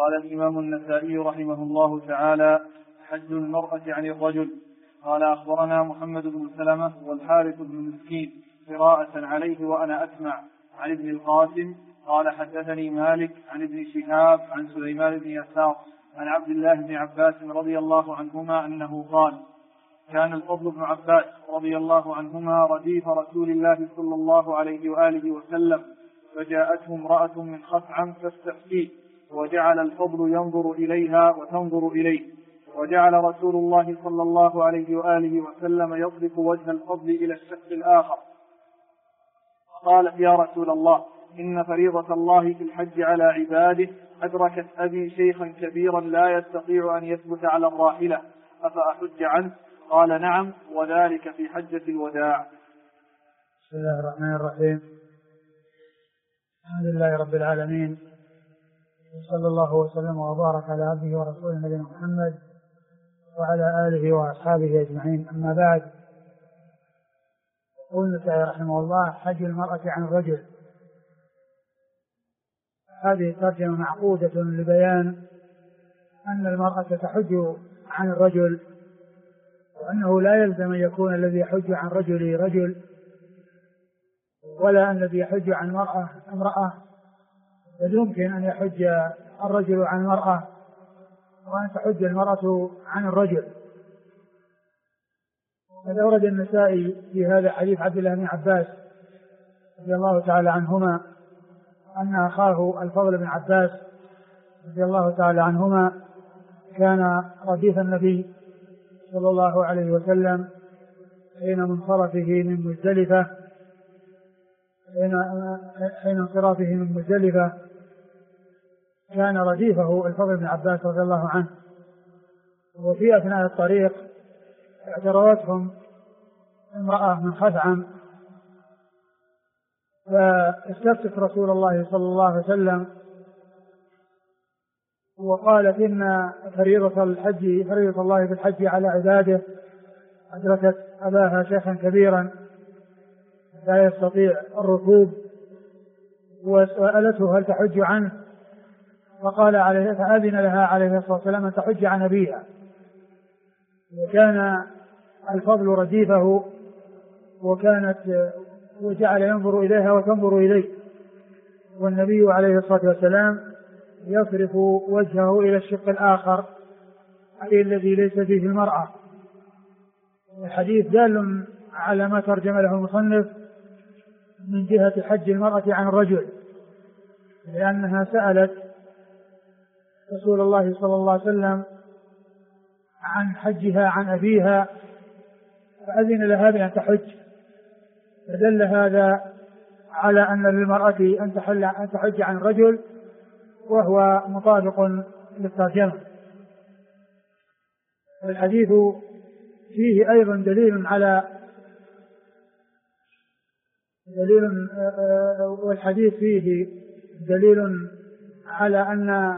قال الإمام النسائي رحمه الله تعالى: حج المرأة عن الرجل. قال: أخبرنا محمد بن سلمة والحارث بن مسكين قراءة عليه وأنا أسمع عن ابن القاسم قال: حدثني مالك عن ابن شهاب عن سليمان بن يسار عن عبد الله بن عباس رضي الله عنهما أنه قال: كان الفضل بن عباس رضي الله عنهما رديف رسول الله صلى الله عليه وآله وسلم، فجاءته امرأة من خثعم تستفتيه، وجعل الفضل ينظر إليها وتنظر إليه، وجعل رسول الله صلى الله عليه وآله وسلم يصرف وجه الفضل إلى الشق الآخر. قالت: يا رسول الله، إن فريضة الله في الحج على عباده أدركت أبي شيخا كبيرا لا يستطيع أن يثبت على الراحلة، أفأحج عنه؟ قال: نعم، وذلك في حجة الوداع. بسم الله الرحمن الرحيم. الحمد لله رب العالمين، صلى الله وسلم وبارك على عبده ورسوله نبينا محمد وعلى آله وأصحابه أجمعين. أما بعد، يقول النسائي رحمه الله: حج المرأة عن الرجل. هذه الترجمة معقودة لبيان أن المرأة تحج عن الرجل، وأنه لا يلزم أن يكون الذي يحج عن رجل رجل، ولا الذي يحج عن المرأة امرأة، بل يمكن أن يحج الرجل عن المرأة وأن تحج المرأة عن الرجل. قد أورد النسائي في هذا حديث عبد الله بن عباس رضي الله تعالى عنهما أن أخاه الفضل بن عباس رضي الله تعالى عنهما كان رديف النبي صلى الله عليه وسلم حين انصرافه من مزدلفة كان رديفه الفضل بن عباس رضي الله عنه. وفي أثناء الطريق اعترضتهم امرأة من خثعم، فاستفتت رسول الله صلى الله عليه وسلم وقالت: إن فريضة الله في الحج على عباده أدركت أباها شيخا كبيرا لا يستطيع الركوب، وسألته: هل تحج عنه؟ فأذن لها عليه الصلاة والسلام أن تحج عن أبيها. وكان الفضل رديفه، وجعل ينظر إليها وتنظر إليه، والنبي عليه الصلاة والسلام يصرف وجهه إلى الشق الآخر، أي الذي ليس فيه المرأة. الحديث دال على ما ترجم له المصنف من جهة حج المرأة عن الرجل، لأنها سألت رسول الله صلى الله عليه وسلم عن حجها عن أبيها، فأذن لها بأن تحج، فدل هذا على أن للمرأة أن تحج عن الرجل، وهو مطابق للترجمة. والحديث فيه أيضا والحديث فيه دليل على أن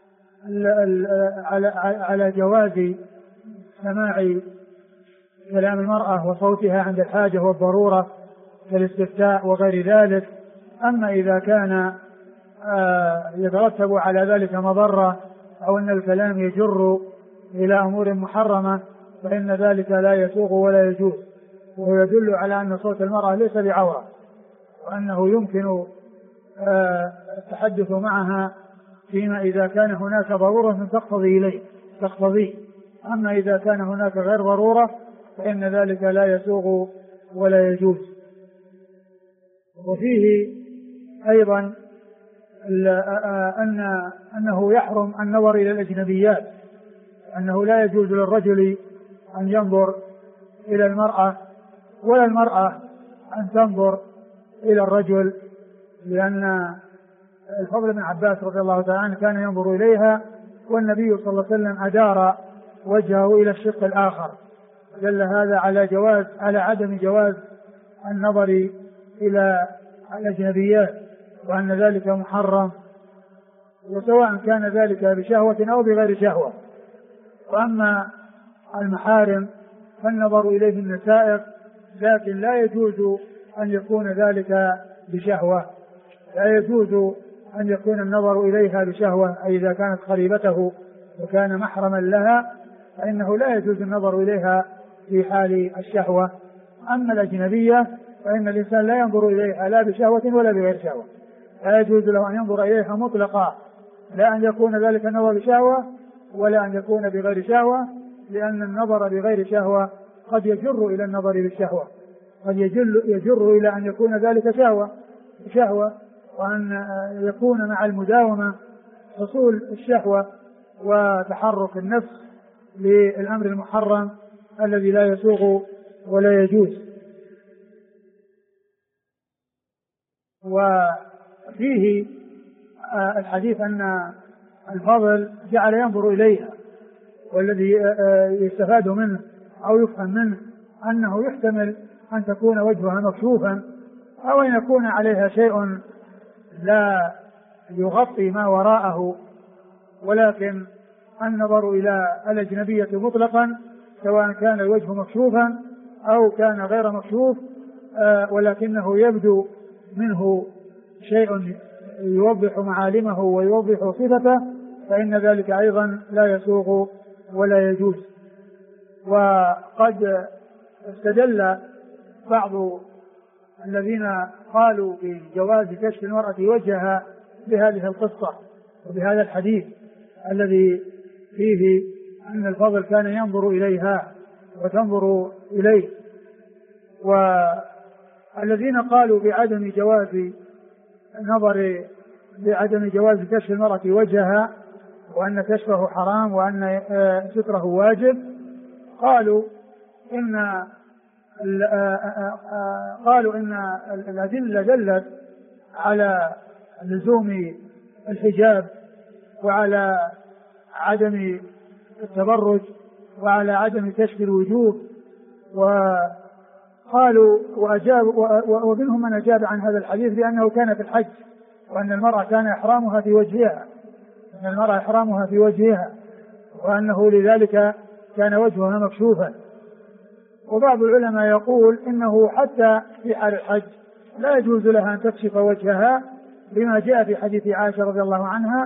على جواز سماع كلام المرأة وصوتها عند الحاجة والضرورة كالاستفتاء وغير ذلك. أما إذا كان يترتب على ذلك مضرة أو أن الكلام يجر إلى أمور محرمة فإن ذلك لا يسوغ ولا يجوز، وهو يدل على أن صوت المرأة ليس بعورة، وأنه يمكن التحدث معها فيما إذا كان هناك ضرورة تقتضي. أما إذا كان هناك غير ضرورة فإن ذلك لا يسوغ ولا يجوز. وفيه أيضا أنه يحرم النظر إلى الأجنبيات، أنه لا يجوز للرجل أن ينظر إلى المرأة ولا المرأة أن تنظر إلى الرجل، لأن الفضل بن عباس رضي الله تعالى عنه كان ينظر إليها، والنبي صلى الله عليه وسلم أدار وجهه إلى الشق الآخر، دل هذا على عدم جواز النظر إلى الأجنبيات، وأن ذلك محرم، وسواء كان ذلك بشهوة أو بغير شهوة. وأما المحارم فالنظر إليه النسائق، لكن لا يجوز أن يكون ذلك بشهوة، لا يجوز أن يكون النظر إليها بشهوة، أي إذا كانت قريبته وكان محرما لها فإنه لا يجوز النظر إليها في حال الشهوة. أما الأجنبية فإن الإنسان لا ينظر إليها لا بشهوة ولا بغير شهوة، لا يجوز له أن ينظر إليها مطلقا، لا أن يكون ذلك النظر بشهوة ولا أن يكون بغير شهوة، لأن النظر بغير شهوة قد يجر إلى النظر بالشهوة، قد يجر إلى أن يكون ذلك شهوة، وأن يكون مع المداومة حصول الشهوة وتحرك النفس للأمر المحرم الذي لا يسوغ ولا يجوز. وفيه الحديث أن الفضل جعل ينظر إليها، والذي يستفاد منه أو يفهم منه أنه يحتمل أن تكون وجهها مكشوفا أو أن يكون عليها شيء لا يغطي ما وراءه، ولكن النظر إلى الأجنبية مطلقا سواء كان الوجه مكشوفا أو كان غير مكشوف ولكنه يبدو منه شيء يوضح معالمه ويوضح صفته، فإن ذلك أيضا لا يسوغ ولا يجوز. وقد استدل بعض الذين قالوا بجواز كشف المرأة وجهها بهذه القصة وبهذا الحديث الذي فيه أن الفضل كان ينظر إليها وتنظر إليه. والذين قالوا بعدم جواز كشف المرأة وجهها وأن كشفه حرام وأن ستره واجب قالوا إن الأدلة دلت على لزوم الحجاب وعلى عدم التبرج وعلى عدم كشف الوجوه. وقالوا ومنهم من أجاب عن هذا الحديث بأنه كان في الحج، وأن المرأة كان إحرامها في وجهها، وأنه لذلك كان وجهها مكشوفا. وبعض العلماء يقول إنه حتى في حال الحج لا يجوز لها أن تكشف وجهها، بما جاء في حديث عائشة رضي الله عنها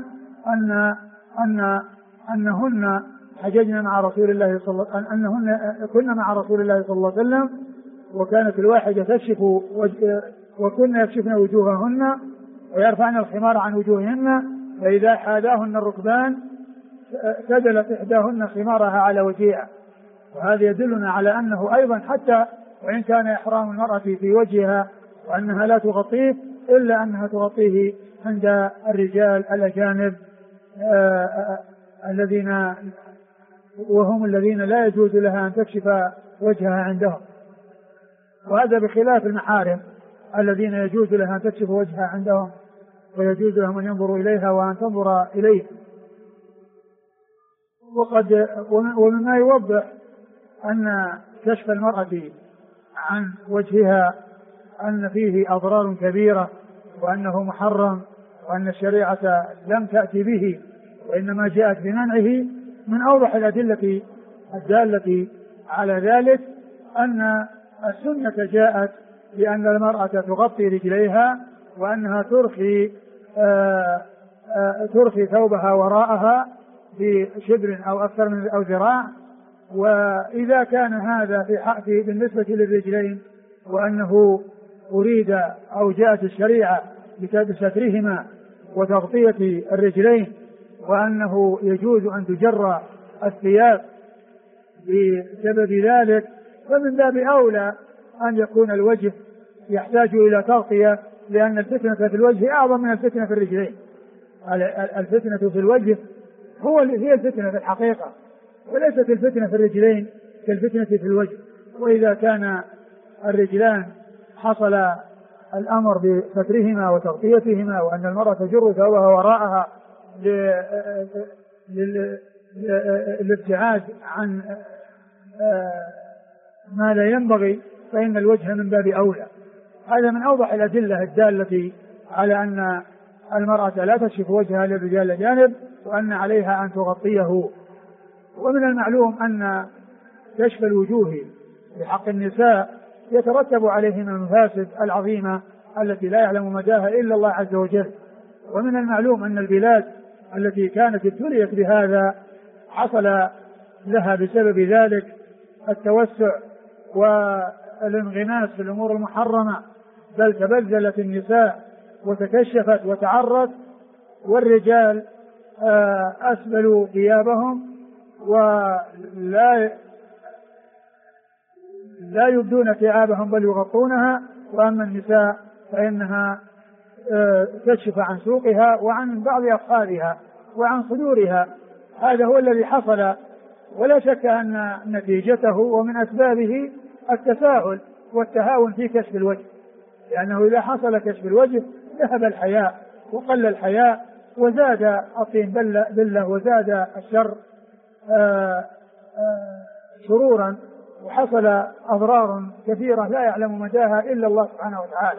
أنهن حججن مع رسول الله أنهن كن مع رسول الله صلى الله عليه وسلم، وكانت الواحدة تكشف وكن يكشفن وجوههن ويرفعن الخمار عن وجوههن، فإذا حاذاهن الركبان سدلت إحداهن خمارها على وجهها. وهذا يدلنا على أنه أيضا حتى وإن كان إحرام المرأة في وجهها وأنها لا تغطيه إلا أنها تغطيه عند الرجال الأجانب الذين لا يجوز لها أن تكشف وجهها عندهم. وهذا بخلاف المحارم الذين يجوز لها أن تكشف وجهها عندهم ويجوز لهم أن ينظروا إليها وأن تنظر إليه. ومما يوضح أن كشف المرأة عن وجهها أن فيه أضرار كبيرة وأنه محرم، وأن الشريعة لم تأتي به وإنما جاءت بمنعه. من أوضح الأدلة الدالة على ذلك أن السنة جاءت بأن المرأة تغطي رجليها وأنها ترخي ثوبها وراءها بشبر أو أكثر من أو ذراع. وإذا كان هذا بالنسبة للرجلين وأنه أريد أو جاءت الشريعة بسترهما وتغطية الرجلين وأنه يجوز أن تجر الثياب بسبب ذلك، فمن باب أولى أن يكون الوجه يحتاج إلى تغطية، لأن الفتنة في الوجه أعظم من الفتنة في الرجلين. الفتنة في الوجه هي الفتنة في الحقيقة، وليست الفتنة في الرجلين كالفتنة في الوجه. وإذا كان الرجلان حصل الأمر بسترهما وتغطيتهما وأن المرأة تجر ثوبها وراءها للابتعاد عن ما لا ينبغي، فإن الوجه من باب أولى. هذا من أوضح الأدلة الدالة على أن المرأة لا تكشف وجهها للرجال الأجانب وأن عليها أن تغطيه. ومن المعلوم أن كشف الوجوه بحق النساء يترتب عليه من المفاسد العظيمة التي لا يعلم مداها إلا الله عز وجل، ومن المعلوم أن البلاد التي كانت ابتليت بهذا حصل لها بسبب ذلك التوسع والانغماس في الأمور المحرمة، بل تبذلت النساء وتكشفت وتعرت، والرجال أسبلوا ثيابهم ولا يبدون ثيابهم بل يغطونها، وأما النساء فإنها تكشف عن سوقها وعن بعض أفخاذها وعن صدورها. هذا هو الذي حصل، ولا شك أن نتيجته ومن أسبابه التساهل والتهاون في كشف الوجه، لأنه إذا حصل كشف الوجه ذهب الحياء وقل الحياء وزاد الطين بلة وزاد الشر شرورا، وحصل أضرار كثيرة لا يعلم مداها إلا الله سبحانه وتعالى.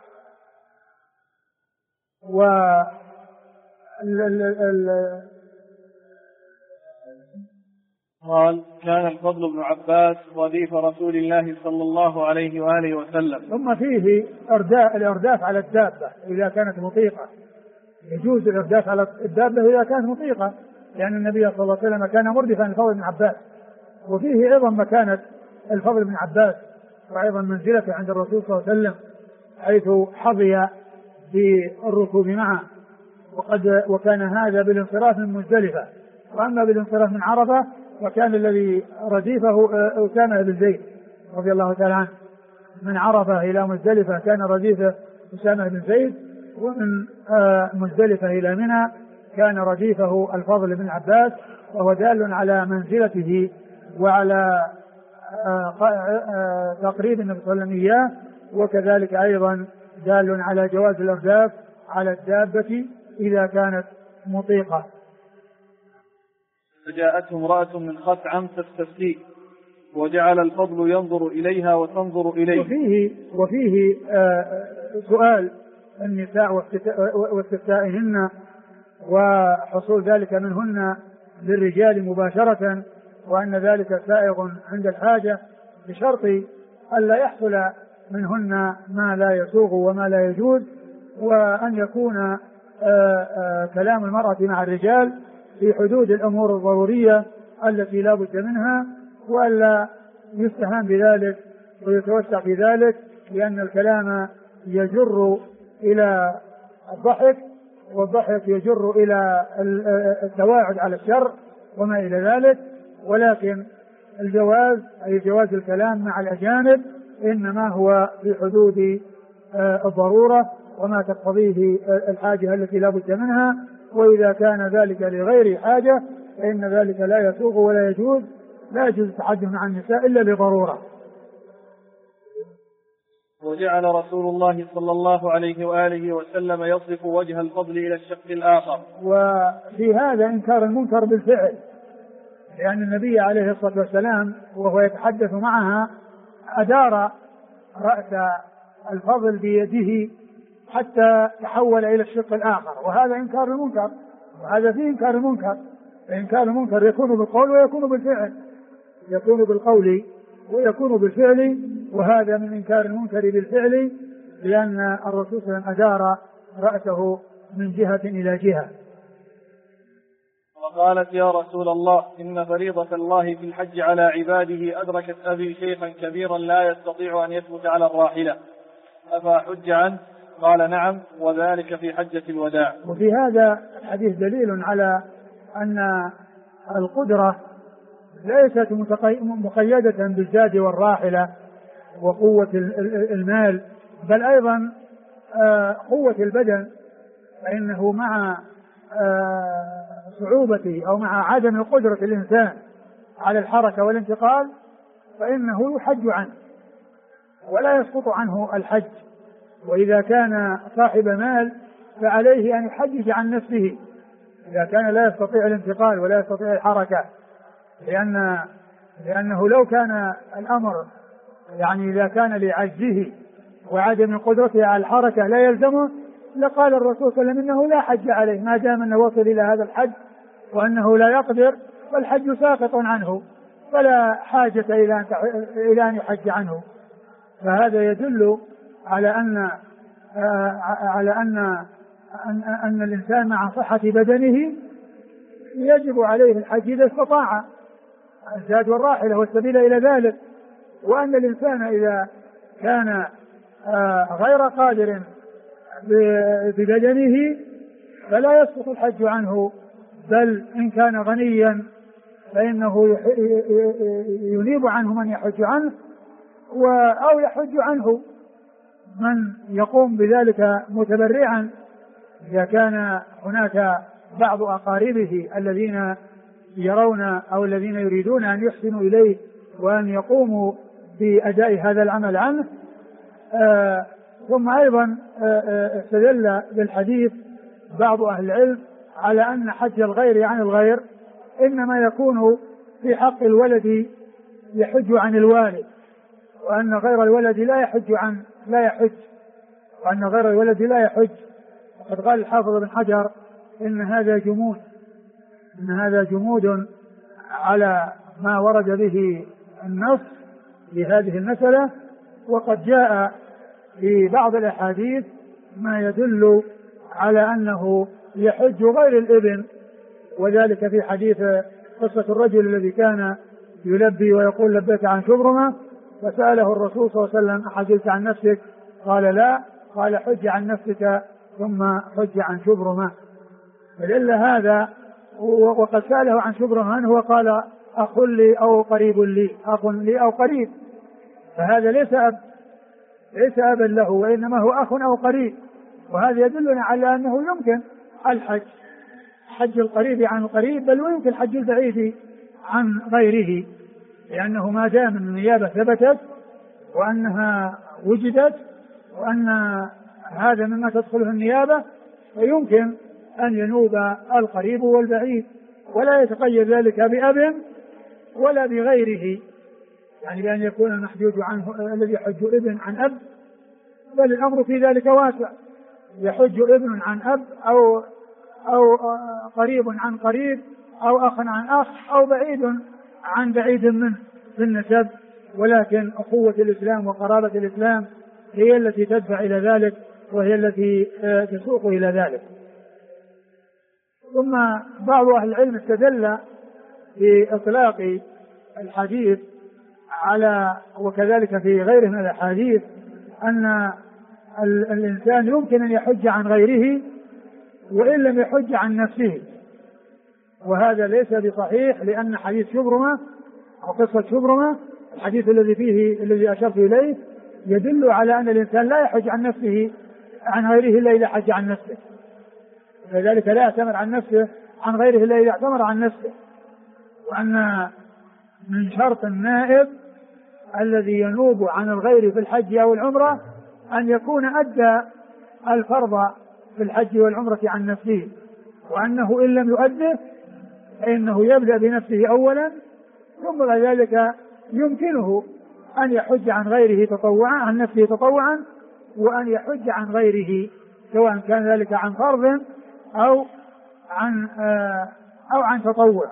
قال كان الفضل بن عباس رديف رسول الله صلى الله عليه وآله وسلم. ثم فيه الإرداف على الدابة إذا كانت مطيقة، يجوز الإرداف على الدابة إذا كانت مطيقة، لأن النبي صلى الله عليه وسلم كان مردفا للفضل بن عباس. وفيه أيضا مكانة الفضل بن عباس وأيضا منزلته عند الرسول صلى الله عليه وسلم، حيث حظي بالركوب معه، وكان هذا بالانصراف من مزدلفة. وأما بالانصراف من عرفة وكان الذي رديفه أسامة بن زيد رضي الله تعالى عنه، من عرفة إلى مزدلفة كان رديفه أسامة بن زيد، ومن مزدلفة إلى منى كان رديفه الفضل بن عباس، وهو دال على منزلته وعلى تقريب النبي صلى الله عليه وسلم إياه، وكذلك أيضا دال على جواز الإرداف على الدابة إذا كانت مطيقة. فجاءته امرأة من خثعم تستفتيه وجعل الفضل ينظر إليها وتنظر إليه. وفيه سؤال النساء واستفتائهن وحصول ذلك منهن للرجال مباشرة، وأن ذلك سائغ عند الحاجة، بشرط ألا يحصل منهن ما لا يسوغ وما لا يجوز، وأن يكون كلام المرأة مع الرجال في حدود الأمور الضرورية التي لا بد منها، وألا يستهان بذلك ويتوسع في ذلك، لأن الكلام يجر إلى الضحك، والضحك يجر إلى التواعد على الشر وما إلى ذلك. ولكن الجواز أي جواز الكلام مع الأجانب إنما هو في حدود الضرورة وما تقتضيه الحاجة التي لا بد منها، وإذا كان ذلك لغير حاجة فإن ذلك لا يسوغ ولا يجوز، لا يجوز التحدث مع النساء إلا لضرورة. وجعل رسول الله صلى الله عليه وآله وسلم يصرف وجه الفضل إلى الشق الآخر. وفي هذا إنكار المنكر بالفعل، لأن النبي عليه الصلاة والسلام وهو يتحدث معها أدار رأس الفضل بيده حتى تحول إلى الشق الآخر، وهذا إنكار المنكر، وهذا فيه إنكار المنكر. فإنكار المنكر يكون بالقول ويكون بالفعل، يكون بالقول ويكون بالفعل، وهذا من إنكار المنكر بالفعل، لأن الرسول صلى الله عليه وسلم أدار رأسه من جهة إلى جهة. وقالت يا رسول الله إن فريضة الله في الحج على عباده أدركت أبي شيخا كبيرا لا يستطيع أن يثبت على الراحلة أفأحج عنه؟ قال نعم، وذلك في حجة الوداع. وفي هذا الحديث دليل على أن القدرة ليست مقيدة بالزاد والراحلة وقوة المال، بل أيضا قوة البدن، فإنه مع صعوبة أو مع عدم قدرة الإنسان على الحركة والانتقال فإنه يحج عنه ولا يسقط عنه الحج. وإذا كان صاحب مال فعليه أن يحجج عن نفسه إذا كان لا يستطيع الانتقال ولا يستطيع الحركة، لأنه لو كان الأمر يعني إذا كان لعجزه وعدم قدرته على الحركة لا يلزمه لقال الرسول صلى الله عليه وسلم إنه لا حج عليه ما دام أنه وصل إلى هذا الحج، وأنه لا يقدر فالحج ساقط عنه فلا حاجة إلى أن يحج عنه. فهذا يدل على أن أن الإنسان مع صحة بدنه يجب عليه الحج إذا استطاع الزاد والراحلة والسبيل إلى ذلك، وأن الإنسان إذا كان غير قادر ببدنه فلا يسقط الحج عنه، بل إن كان غنيا فإنه ينيب عنه من يحج عنه أو يحج عنه من يقوم بذلك متبرعا، إذا كان هناك بعض أقاربه الذين يرون أو الذين يريدون أن يحسنوا إليه وأن يقوموا بأداء هذا العمل عنه. ثم أيضا استدل بالحديث بعض أهل العلم على أن حج الغير عن الغير إنما يكون في حق الولد يحج عن الوالد، وأن غير الولد لا يحج، وأن غير الولد لا يحج. وقد قال الحافظ بن حجر إن هذا جمود على ما ورد به النص لهذه المسألة، وقد جاء في بعض الأحاديث ما يدل على أنه يحج غير الابن، وذلك في حديث قصة الرجل الذي كان يلبي ويقول لبيك عن شبرمة، فسأله الرسول صلى الله عليه وسلم أحجلت عن نفسك؟ قال لا، قال حج عن نفسك ثم حج عن شبرمة. فدل هذا، وقد سأله عن شبرمة هو قال أخ لي أو قريب لي، أخ لي أو قريب، فهذا ليس أبا له، وإنما هو أخ أو قريب. وهذا يدلنا على أنه يمكن الحج، حج القريب عن القريب، بل ويمكن حج البعيد عن غيره، لأنه ما دام النيابة ثبتت وأنها وجدت وأن هذا مما تدخله النيابة، فيمكن أن ينوب القريب والبعيد، ولا يتقيد ذلك بأب ولا بغيره، يعني بأن يكون المحجوج عنه الذي يحج ابن عن أب، بل الأمر في ذلك واسع، يحج ابن عن أب أو قريب عن قريب أو أخ عن أخ أو بعيد عن بعيد منه في النسب، ولكن أخوة الإسلام وقرابة الإسلام هي التي تدفع إلى ذلك، وهي التي تسوق إلى ذلك. ثم بعض أهل العلم استدل بإطلاق الحديث على، وكذلك في غيره من الأحاديث، أن الإنسان يمكن أن يحج عن غيره وإن لم يحج عن نفسه، وهذا ليس بصحيح، لأن حديث شبرمة أو قصة شبرمة الحديث الذي أشرت إليه يدل على أن الإنسان لا يحج عن نفسه عن غيره إلا إذا حج عن نفسه، فذلك لا يعتمر عن نفسه عن غيره إلا إذا اعتمر عن نفسه، وأن من شرط النائب الذي ينوب عن الغير في الحج أو العمرة أن يكون أدى الفرض في الحج والعمرة عن نفسه، وأنه إن لم يؤده فإنه يبدأ بنفسه أولا، ثم بعد ذلك يمكنه أن يحج عن غيره تطوعا، عن نفسه تطوعا، وأن يحج عن غيره سواء كان ذلك عن فرض أو عن تطوع.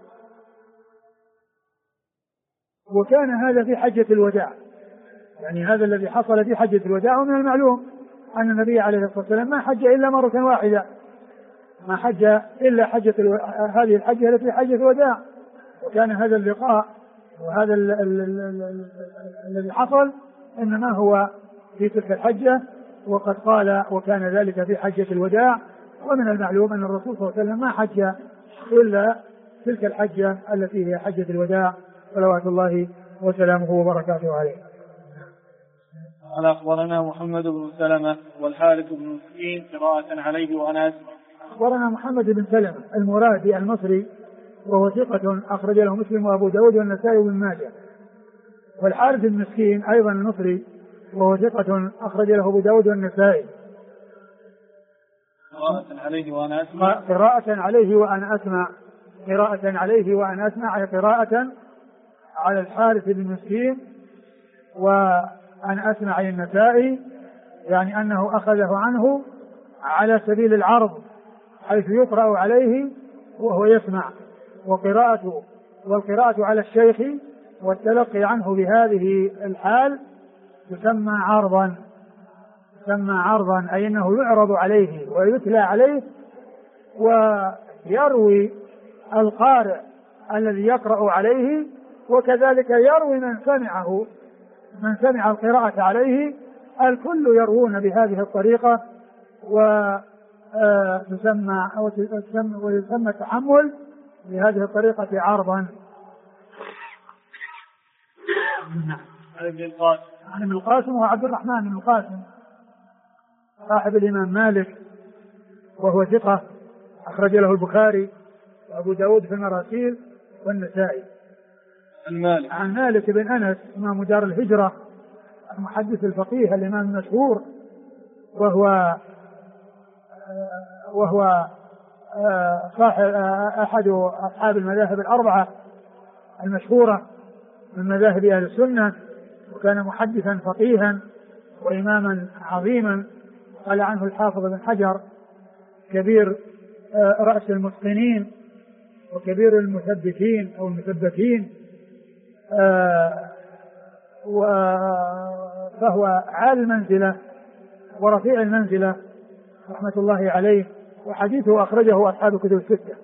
وكان هذا في حجة الوداع، يعني هذا الذي حصل في حجة الوداع. ومن المعلوم أن النبي عليه الصلاة والسلام ما حج إلا مرة واحدة، ما حج إلا هذه الحجة التي حجة الوداع، وكان هذا اللقاء وهذا الذي حصل إنما هو في تلك الحجة، وقد قال وكان ذلك في حجة الوداع. ومن المعلوم أن الرسول صلى الله عليه وسلم ما حج إلا تلك الحجة التي هي حجة الوداع، صلوات الله وسلامه وبركاته عليه. قال أخبرنا محمد بن سلمة والحارث بن مسكين قراءة عليه وأنا أسمع. أخبرنا محمد بن سلمة المرادي المصري وهو ثقة أخرج له مسلم وأبو داود والنسائي وابن ماجه. والحارث بن مسكين أيضا المصري وهو ثقة أخرج له أبو داود والنسائي. قراءة عليه وأنا أسمع. قراءة عليه وأنا أسمع. قراءة عليه وأنا أسمع أي قراءة على الحارث بن مسكين وأنا أسمع عن النسائي، يعني أنه أخذه عنه على سبيل العرض حيث يقرأ عليه وهو يسمع، والقراءة على الشيخ والتلقي عنه بهذه الحال تسمى عرضا، سمى عرضا أي أنه يعرض عليه ويتلى عليه، ويروي القارئ الذي يقرأ عليه، وكذلك يروي من سمع القراءة عليه. الكل يروون بهذه الطريقة، ويسمى التحمل بهذه الطريقة عرضا. عن ابن القاسم وعبد الرحمن بن القاسم صاحب الإمام مالك، وهو ثقة أخرج له البخاري وأبو داود في المراسيل والنسائي. عن مالك بن أنس إمام دار الهجرة المحدث الفقيه الإمام المشهور، وهو أحد أصحاب المذاهب الأربعة المشهورة من مذاهب أهل السنة، وكان محدثا فقيها وإماما عظيما. قال عنه الحافظ بن حجر كبير رأس المتقنين وكبير المثبتين أو المثبتين، فهو عالي المنزلة ورفيع المنزلة رحمة الله عليه، وحديثه أخرجه أصحاب الكتب الستة.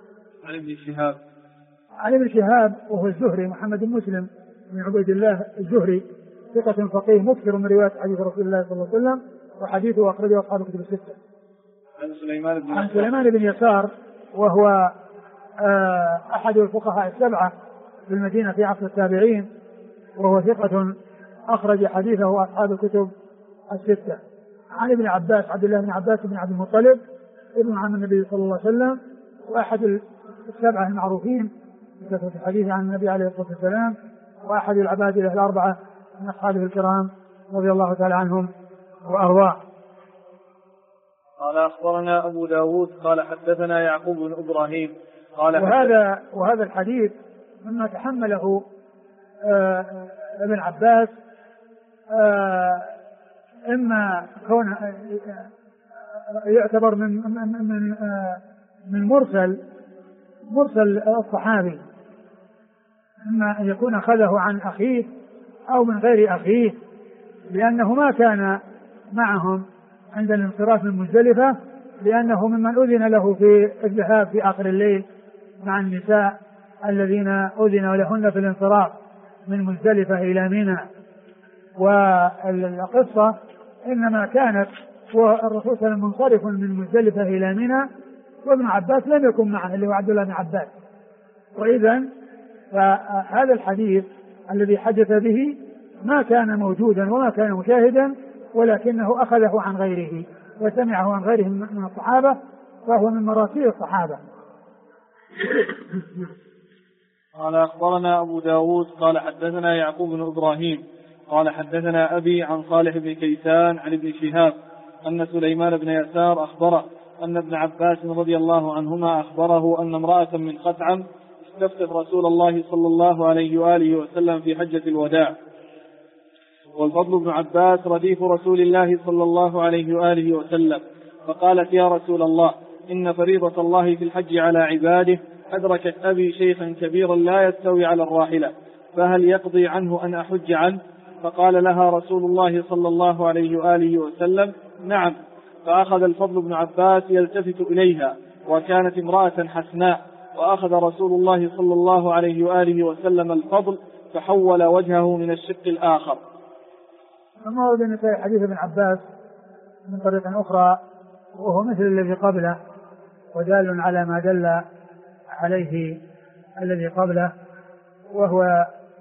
عن ابن شهاب وهو الزهري محمد بن مسلم بن عبيد الله الزهري، ثقة فقيه مكثر من رواية حديث رسول الله صلى الله عليه وسلم، وحديثه أخرجه أصحاب الكتب الستة. عن سليمان بن يسار وهو أحد الفقهاء السبعة بالمدينة في عصر التابعين، وهو ثقة أخرج حديثه أصحاب الكتب الستة. عن ابن عباس عبد الله بن عباس بن عبد المطلب ابن عم النبي صلى الله عليه وسلم، وأحد السبعة المعروفين بكثرة الحديث عن النبي عليه الصلاة والسلام، وأحد العباد الأربعة من أصحابه الكرام رضي الله تعالى عنهم وأرضاه. قال أخبرنا أبو داود قال حدثنا يعقوب بن إبراهيم قال وهذا الحديث مما تحمله ابن عباس، إما كون يعتبر من مرسل الصحابي، إما أن يكون أخذه عن أخيه أو من غير أخيه، لأنه ما كان معهم عند الانصراف من مزدلفة، لأنه ممن أذن له في الذهاب في آخر الليل مع النساء الذين أذن لهن في الانصراف من مزدلفة إلى منى. والقصة إنما كانت والرسول صلى الله عليه وسلم منصرف من مزدلفة إلى منى، وابن عباس لم يكن معه اللي هو عبد الله بن عباس. وإذا فهذا الحديث الذي حدث به ما كان موجودا وما كان مشاهدا، ولكنه أخذه عن غيره وسمعه عن غيره من الصحابة، وهو من مراسيل الصحابة. قال أخبرنا أبو داود قال حدثنا يعقوب بن إبراهيم قال حدثنا أبي عن صالح بن كيسان عن ابن شهاب أن سليمان بن يسار أخبره أن ابن عباس رضي الله عنهما أخبره أن امرأة من خثعم استفتت رسول الله صلى الله عليه وآله وسلم في حجة الوداع، والفضل بن عباس رديف رسول الله صلى الله عليه وآله وسلم، فقالت يا رسول الله إن فريضة الله في الحج على عباده أدركت أبي شيخا كبيرا لا يستوي على الراحلة، فهل يقضي عنه أن أحج عنه؟ فقال لها رسول الله صلى الله عليه وآله وسلم نعم. فأخذ الفضل بن عباس يلتفت إليها، وكانت امرأة حسناء، وأخذ رسول الله صلى الله عليه وآله وسلم الفضل فحول وجهه من الشق الآخر. ثم ورد النسائي حديث ابن عباس من طريق أخرى وهو مثل الذي قبله ودال على ما دل عليه الذي قبله، وهو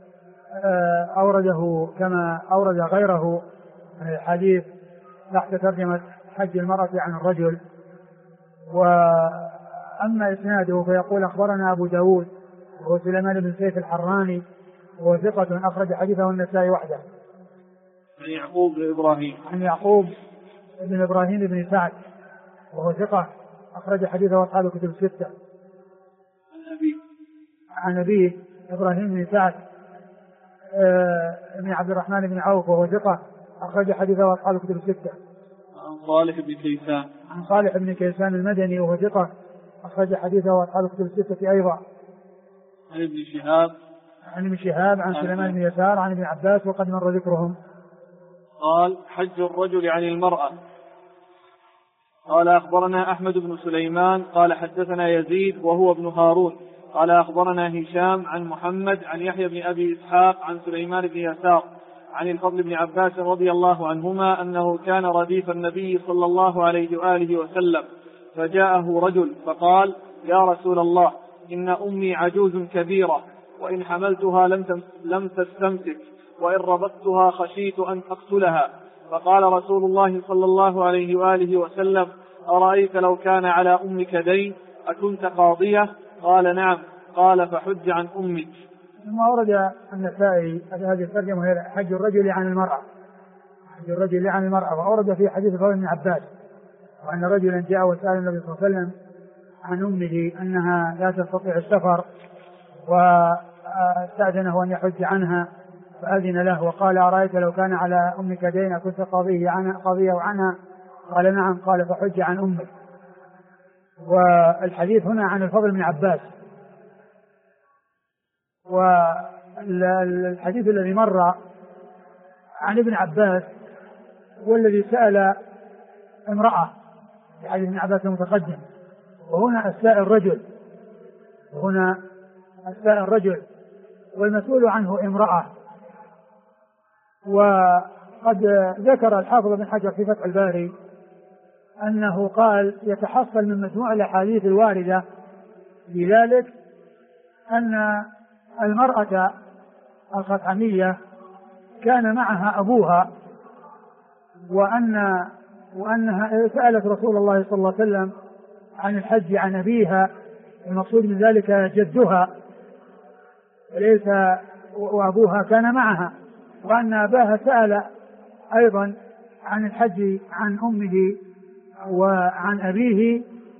أورده كما أورد غيره من الحديث تحت ترجمة حج المرأة عن الرجل. وأما إسناده فيقول أخبرنا أبو داود وهو سليمان بن سيف الحراني وهو ثقة أخرج حديثه النسائي وحده. عن يعقوب بن إبراهيم عن يعقوب بن إبراهيم بن سعد وهو ثقة أخرج حديثه أصحاب الكتب الستة. عن أبيه إبراهيم بن سعد بن عبد الرحمن بن عوف وهو ثقة أخرج حديثه أصحاب الكتب الستة. عن صالح بن كيسان عن صالح بن كيسان المدني وهو ثقة أخرج حديثه أصحاب الكتب الستة أيضا. عن ابن شهاب عن سليمان بن يسار عن ابن عباس وقد مر ذكرهم. قال: حج الرجل عن المرأة. قال: أخبرنا أحمد بن سليمان قال حدثنا يزيد وهو ابن هارون قال أخبرنا هشام عن محمد عن يحيى بن أبي إسحاق عن سليمان بن يسار عن الفضل بن عباس رضي الله عنهما أنه كان رديف النبي صلى الله عليه وآله وسلم، فجاءه رجل فقال: يا رسول الله، إن أمي عجوز كبيرة، وإن حملتها لم تستمسك، وإن ربطتها خشيت أن أقتلها. فقال رسول الله صلى الله عليه وآله وسلم: أرأيت لو كان على أمك دين أكنت قاضية؟ قال: نعم. قال: فحج عن أمك. ثم ورد النسائي هذه الترجمة هي حج الرجل عن المرأة، حج الرجل عن المرأة. وأورد في حديث الفضل بن عباس وأن رجلا جاء وسأل النبي صلى الله عليه وسلم عن أمه أنها لا تستطيع السفر، واستأذنه أن يحج عنها فأذن له، وقال: أرأيت لو كان على أمك دين كنت قاضيه عنها؟ قال: نعم. قال: فحج عن أمك. والحديث هنا عن الفضل بن عباس. والحديث الذي مر عن ابن عباس والذي سأل امرأة في حديث ابن عباس المتقدم، وهنا السائل رجل والمسؤول عنه امرأة. وقد ذكر الحافظ بن حجر في فتح الباري أنه قال: يتحصل من مجموع الأحاديث الواردة بذلك أن المرأة الخثعمية كان معها أبوها، وأنها سألت رسول الله صلى الله عليه وسلم عن الحج عن أبيها، المقصود من ذلك جدها وليس، وأبوها كان معها، وأن أباها سأل أيضا عن الحج عن أمه وعن أبيه.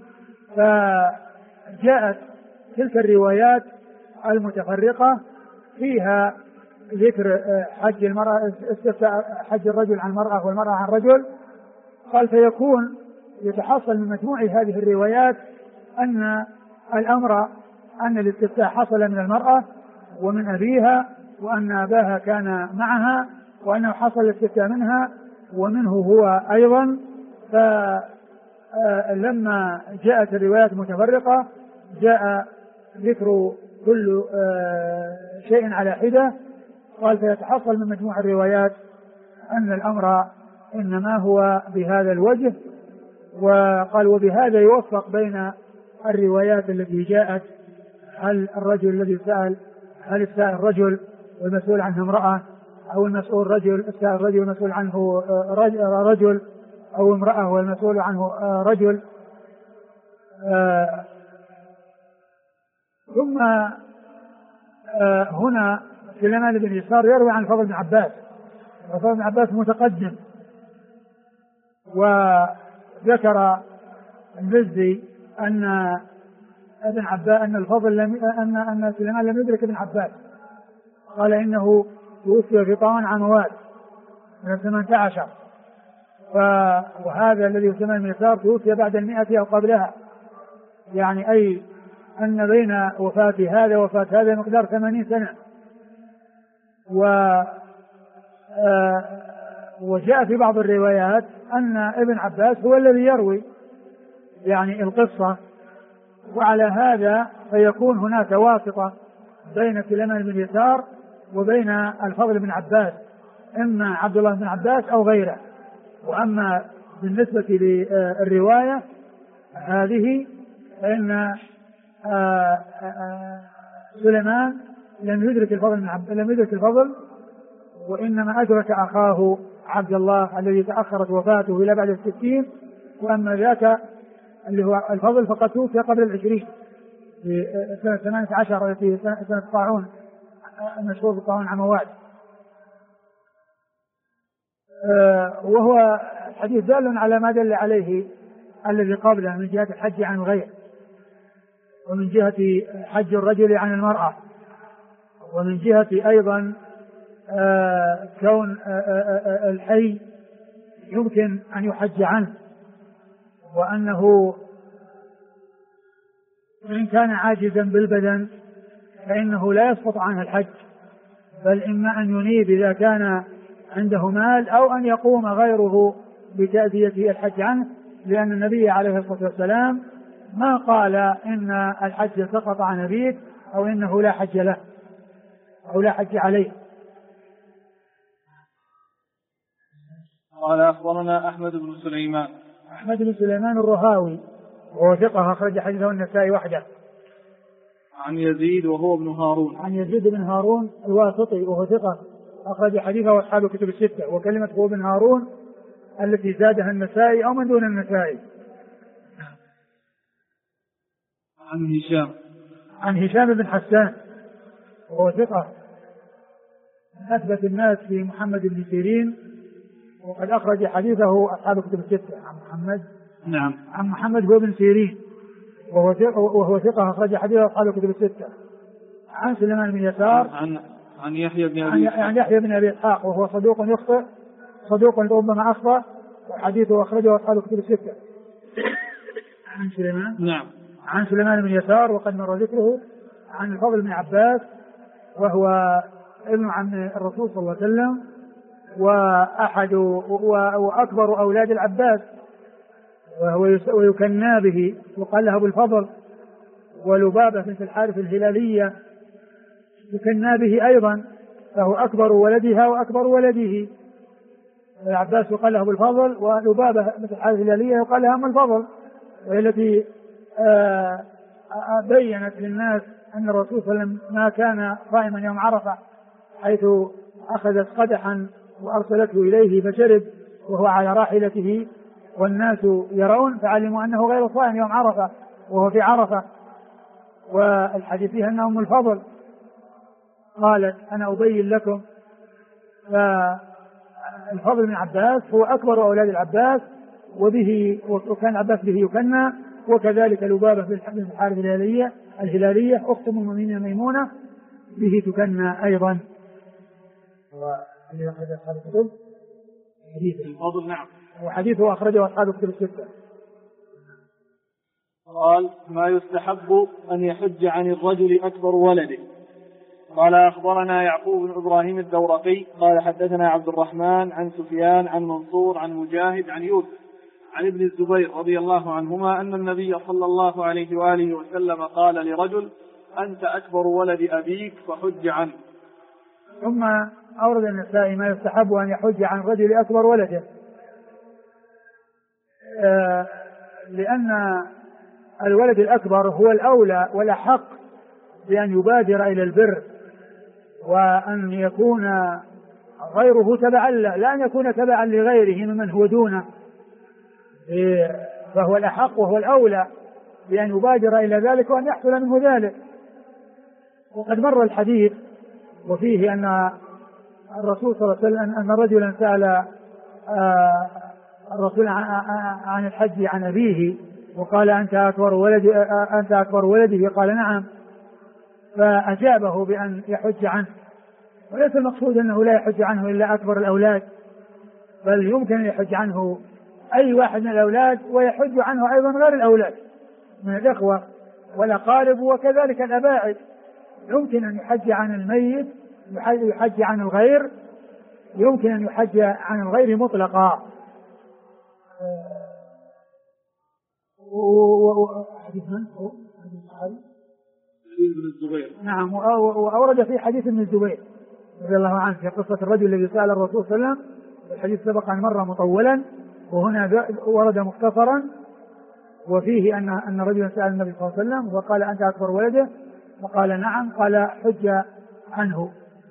فجاءت تلك الروايات المتفرقة فيها ذكر حج المرأة، حج الرجل عن المرأة والمرأة عن الرجل. قال: فيكون يتحصل من مجموع هذه الروايات أن الأمر أن الاستفتاء حصل من المرأة ومن أبيها، وأن أباها كان معها، وأنه حصل الاستفتاء منها ومنه هو أيضا. فلما جاءت الروايات المتفرقة جاء ذكر كل شيء على حدة. قال: فيتحصل من مجموع الروايات أن الأمر إنما هو بهذا الوجه. وقال: وبهذا يوفق بين الروايات التي جاءت، هل الرجل الذي سأل، هل السائل رجل والمسؤول عنه امرأة، أو المسؤول رجل، السائل رجل والمسؤول عنه رجل، أو امرأة والمسؤول عنه رجل. ثم هنا سليمان بن يسار يروي عن الفضل بن عباس، والفضل بن عباس متقدم. وذكر المزي أن ابن عباس أن الفضل أن سليمان لم يدرك ابن عباس، قال: إنه توفي في طاعون عموات من 18. وهذا الذي سليمان بن يسار توفي بعد 100 أو قبلها، يعني أي أن بين وفاة هذا ووفاة هذا مقدار 80 سنة. وجاء في بعض الروايات أن ابن عباس هو الذي يروي يعني القصة، وعلى هذا فيكون هناك واسطة بين سليمان بن يسار وبين الفضل بن عباس، إما عبد الله بن عباس أو غيره. وأما بالنسبة للرواية هذه فإن سليمان لم يدرك الفضل، وإنما أدرك أخاه عبد الله الذي تأخرت وفاته إلى بعد 60. وأما ذاك اللي هو الفضل فقد توفي قبل 20 في سنة 18 في سنة طاعون المشهور بطاعون عموات. وهو الحديث دال على ما دل عليه الذي قبله من جهة الحج عن الغير، ومن جهة حج الرجل عن المرأة، ومن جهة أيضا كون الحي يمكن أن يحج عنه، وأنه إن كان عاجزا بالبدن فإنه لا يسقط عنه الحج، بل إما أن ينيب إذا كان عنده مال أو أن يقوم غيره بتأدية الحج عنه، لأن النبي عليه الصلاة والسلام ما قال إن الحج سقط عن أبيك أو إنه لا حج له أو لا حج عليه. قال أخبرنا أحمد بن سليمان. أحمد بن سليمان الرهاوي وهو ثقة أخرج حديثه النسائي وحده. عن يزيد وهو ابن هارون. عن يزيد بن هارون الواسطي وهو ثقة أخرج حديثه أصحاب الكتب الستة. وكلمة هو بن هارون التي زادها النسائي أو من دون النسائي. عن هشام. عن هشام بن حسان وهو ثقة أثبت الناس في محمد بن سيرين، وقد أخرج حديثه أصحاب الكتب الستة. عن محمد نعم. عن محمد هو بن سيرين وهو ثقة أخرج حديثه أصحاب الكتب الستة. عن سليمان بن يسار عن يحيى بن أبي إسحاق. عن يحيى بن أبي إسحاق وهو صدوق يخطئ، صدوق ربما أخطأ، وحديثه أخرجه أصحاب الكتب الستة. عن سليمان. نعم. عن سليمان بن يسار وقد مر ذكره. عن الفضل بن عباس وهو ابن عم الرسول صلى الله عليه وسلم وأحد وأكبر أولاد العباس، ويكنى به وقال له أبو الفضل. ولبابة بنت الحارث الهلالية يكنى به أيضا، فهو أكبر ولدها وأكبر ولده. العباس يقال له أبو الفضل، ولبابة بنت الحارث الهلالية يقال لها أم الفضل، وهي التي بينت للناس أن الرسول صلى الله عليه وسلم ما كان صائما يوم عرفة، حيث أخذت قدحا وأرسلته إليه فشرب وهو على راحلته والناس يرون، فعلموا أنه غير صائم يوم عرفة وهو في عرفة. والحديث فيها أن أم الفضل قالت أنا أبين لكم. فالفضل بن عباس هو أكبر أولاد العباس، وكان العباس به يكنى، وكذلك لبابة بن الحارث الهلالية أخت أم المؤمنين ميمونة به تكنى أيضا. الفضل. نعم. وحديثه أخرجه أصحاب الكتب الستة. قال ما يستحب أن يحج عن الرجل أكبر ولده. قال أخبرنا يعقوب بن إبراهيم الدورقي قال حدثنا عبد الرحمن عن سفيان عن منصور عن مجاهد عن يوسف عن ابن الزبير رضي الله عنهما أن النبي صلى الله عليه وآله وسلم قال لرجل أنت أكبر ولد أبيك فحج عنه. ثم أورد النسائي ما يستحب أن يحج عن رجل أكبر ولده، لأن الولد الأكبر هو الأولى والأحق بأن يبادر إلى البر، وأن يكون غيره تبعا له، لا أن يكون تبعا لغيره ممن هو دونه، فهو الأحق وهو الأولى بأن يبادر إلى ذلك وأن يحصل منه ذلك. وقد مر الحديث وفيه أن الرسول صلى الله عليه وسلم أن رجلا سأل الرسول عن الحج عن أبيه وقال أنت أكبر ولده؟ قال نعم، فأجابه بأن يحج عنه. وليس المقصود أنه لا يحج عنه إلا أكبر الأولاد، بل يمكن أن يحج عنه أي واحد من الأولاد، ويحج عنه أيضا غير الأولاد من الإخوة والأقارب وكذلك الأباعد. يمكن أن يحج عن الميت، يحج عن الغير، يمكن أن يحج عن الغير مطلقا. حديث ابن الزبير. نعم. وأورد في حديث ابن الزبير رضي الله عنه في قصة الرجل الذي سأل الرسول صلى الله عليه وسلم. الحديث سبق أن مر مطولا، وهنا ورد مختصرا، وفيه أن رجلا سأل النبي صلى الله عليه وسلم وقال أنت أكبر ولده؟ فقال نعم، قال حج عنه.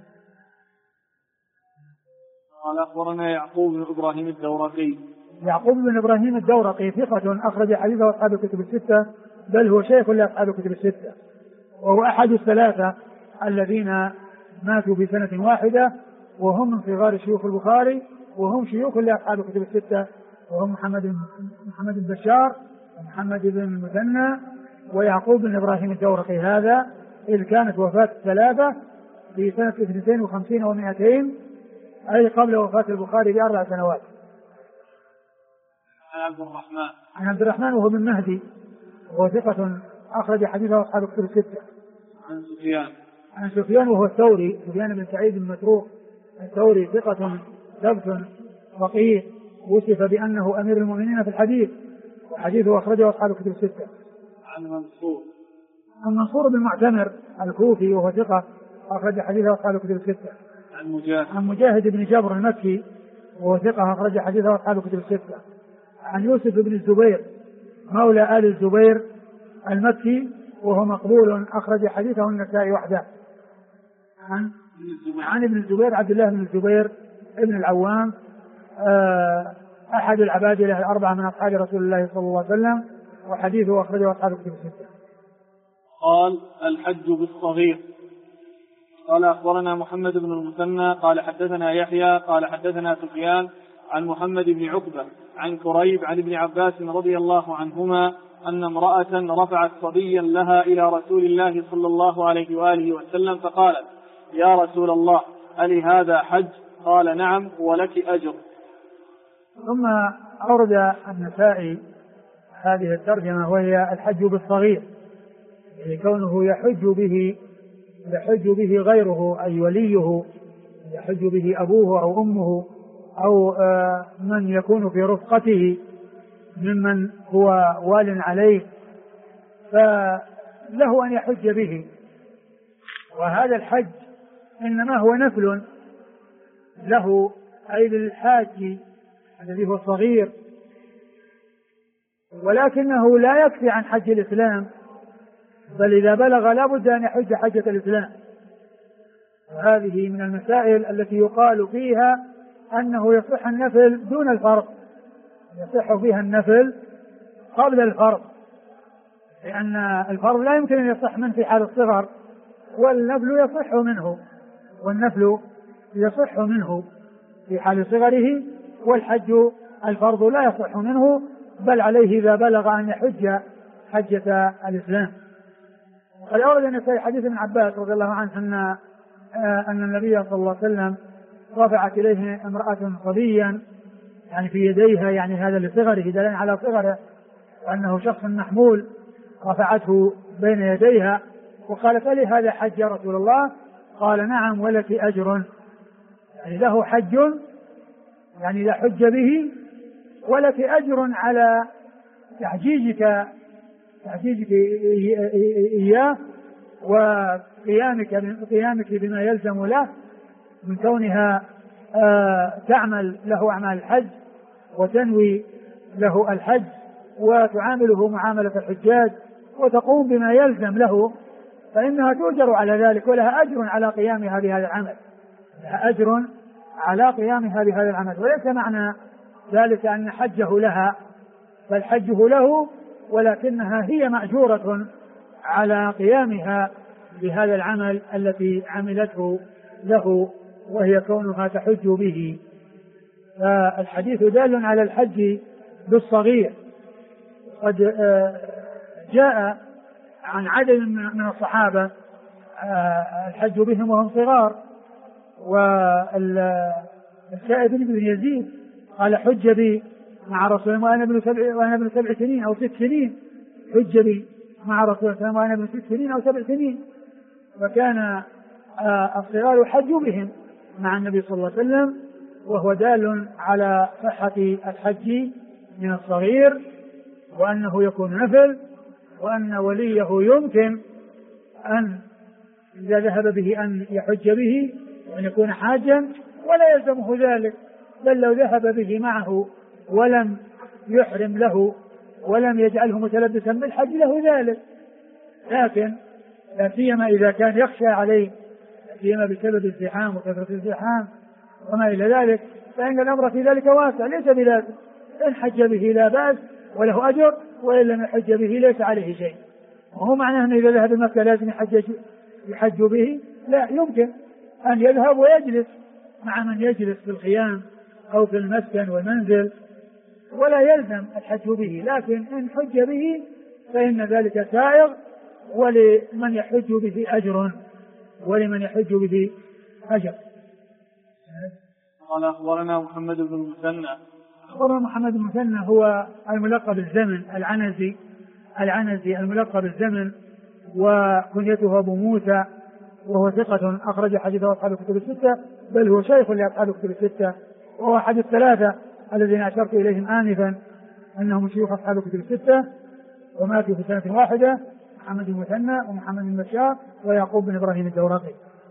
قال أخبرنا يعقوب بن إبراهيم الدورقي. يعقوب بن إبراهيم الدورقي ثقة أخرج حديثه أصحاب الكتب الستة، بل هو شيخ لأصحاب الكتب الستة، وهو أحد الثلاثة الذين ماتوا في سنة واحدة، وهم من صغار شيوخ البخاري، وهم شيوخ لأصحاب الكتب الستة، وهم محمد بن بشار ومحمد بن المثنى ويعقوب بن إبراهيم الدورقي هذا، إذ كانت وفاة الثلاثة في سنة 52 و200، أي قبل وفاة البخاري ب4 سنوات. عن عبد الرحمن وهو بن مهدي وهو ثقة أخرج حديثه أصحاب الكتب الستة. عن سفيان وهو الثوري، سفيان بن سعيد بن متروك الثوري ثقة ثبت فقيه وصف بأنه أمير المؤمنين في الحديث، وحديثه أخرجه أصحاب الكتب الستة. عن منصور بن معتمر الكوفي وهو ثقة أخرج حديثه أصحاب الكتب الستة. عن مجاهد بن جبر المكي وهو ثقة أخرج حديثه أصحاب الكتب الستة. عن يوسف بن الزبير مولى آل الزبير المكي وهو مقبول أخرج حديثه النسائي وحده. عن ابن الزبير عبد الله بن الزبير ابن العوام أحد العبادلة الأربعة من أصحاب رسول الله صلى الله عليه وسلم، وحديثه أخرجه أصحاب الكتب الستة. قال الحج بالصغير. قال أخبرنا محمد بن المثنى قال حدثنا يحيى قال حدثنا سفيان عن محمد بن عقبة عن كريب عن ابن عباس رضي الله عنهما أن امرأة رفعت صبيا لها إلى رسول الله صلى الله عليه وآله وسلم فقالت: يا رسول الله ألي هذا حج؟ قال: نعم ولك أجر. ثم أورد النسائي هذه الترجمة وهي الحج بالصغير، يعني كونه يحج به غيره أي وليه، يحج به أبوه أو أمه أو من يكون في رفقته ممن هو وال عليه، فله أن يحج به. وهذا الحج إنما هو نفل له أي للحاج الذي هو صغير، ولكنه لا يكفي عن حج الإسلام، بل إذا بلغ لا بد أن يحج حجة الإسلام. وهذه من المسائل التي يقال فيها أنه يصح النفل دون الفرض، يصح فيها النفل قبل الفرض، لأن الفرض لا يمكن أن يصح منه في حال الصغر، والنفل يصح منه في حال صغره، والحج الفرض لا يصح منه، بل عليه إذا بلغ أن يحج حجة الإسلام. وقد أورد النسائي حديث ابن عباس رضي الله عنه أن النبي صلى الله عليه وسلم رفعت إليه امرأة صبيا يعني في يديها، يعني هذا لصغره دليل على صغره وأنه شخص محمول، رفعته بين يديها وقالت: ألي هذا حج يا رسول الله؟ قال: نعم ولك أجر. يعني له حج، يعني لا حج به، ولك أجر على تحجيجك إياه وقيامك بما يلزم له من كونها تعمل له أعمال الحج وتنوي له الحج وتعامله معاملة الحجاج وتقوم بما يلزم له، فإنها تؤجر على ذلك ولها أجر على قيامها بهذا العمل، لها أجر على قيامها بهذا العمل. وليس معنى ذلك أن حجه لها، بل حجه له، ولكنها هي مأجورة على قيامها بهذا العمل التي عملته له، وهي كونها تحج به. فالحديث دال على الحج بالصغير. قد جاء عن عدد من الصحابة الحج بهم وهم صغار، والسائب بن يزيد قال: حج بي مع رسول الله وأنا ابن 7 سنين أو 6 سنين، حج بي مع رسول الله وأنا ابن 6 سنين أو 7 سنين. فكان الصغار يحج بهم مع النبي صلى الله عليه وسلم، وهو دال على صحة الحج من الصغير، وأنه يكون نفل، وأن وليه يمكن أن إذا ذهب به أن يحج به وأن يكون حاجا، ولا يلزمه ذلك، بل لو ذهب به معه ولم يحرم له ولم يجعله متلبسا بالحج له ذلك. لكن لا سيما إذا كان يخشى عليه، سيما بسبب الزحام وكثرة الزحام وما إلى ذلك، فإن الأمر في ذلك واسع، ليس بلازم. إن حج به لا بأس وله أجر، وإن لم يحج به ليس عليه شيء. وهو معناه أنه إذا ذهب مكة لازم يحج به؟ لا، يمكن أن يذهب ويجلس مع من يجلس في الخيام أو في المسكن والمنزل، ولا يلزم الحج به. لكن إن حج به فإن ذلك سائغ، ولمن يحج به أجر، قال: أخبرنا محمد بن المثنى. أخبرنا محمد بن المثنى هو الملقب الزمن العنزي الملقب الزمن، وكنيته أبو موسى، وهو ثقة أخرج حديثه أصحاب الكتب الستة، بل هو شيخ لأصحاب الكتب الستة، وهو أحد الثلاثة الذين أشرت إليهم آنفا أنهم شيوخ أصحاب الكتب الستة وماتوا في سنة واحدة: محمد بن مثنى ومحمد بن بشار ويعقوب بن إبراهيم الدورقي.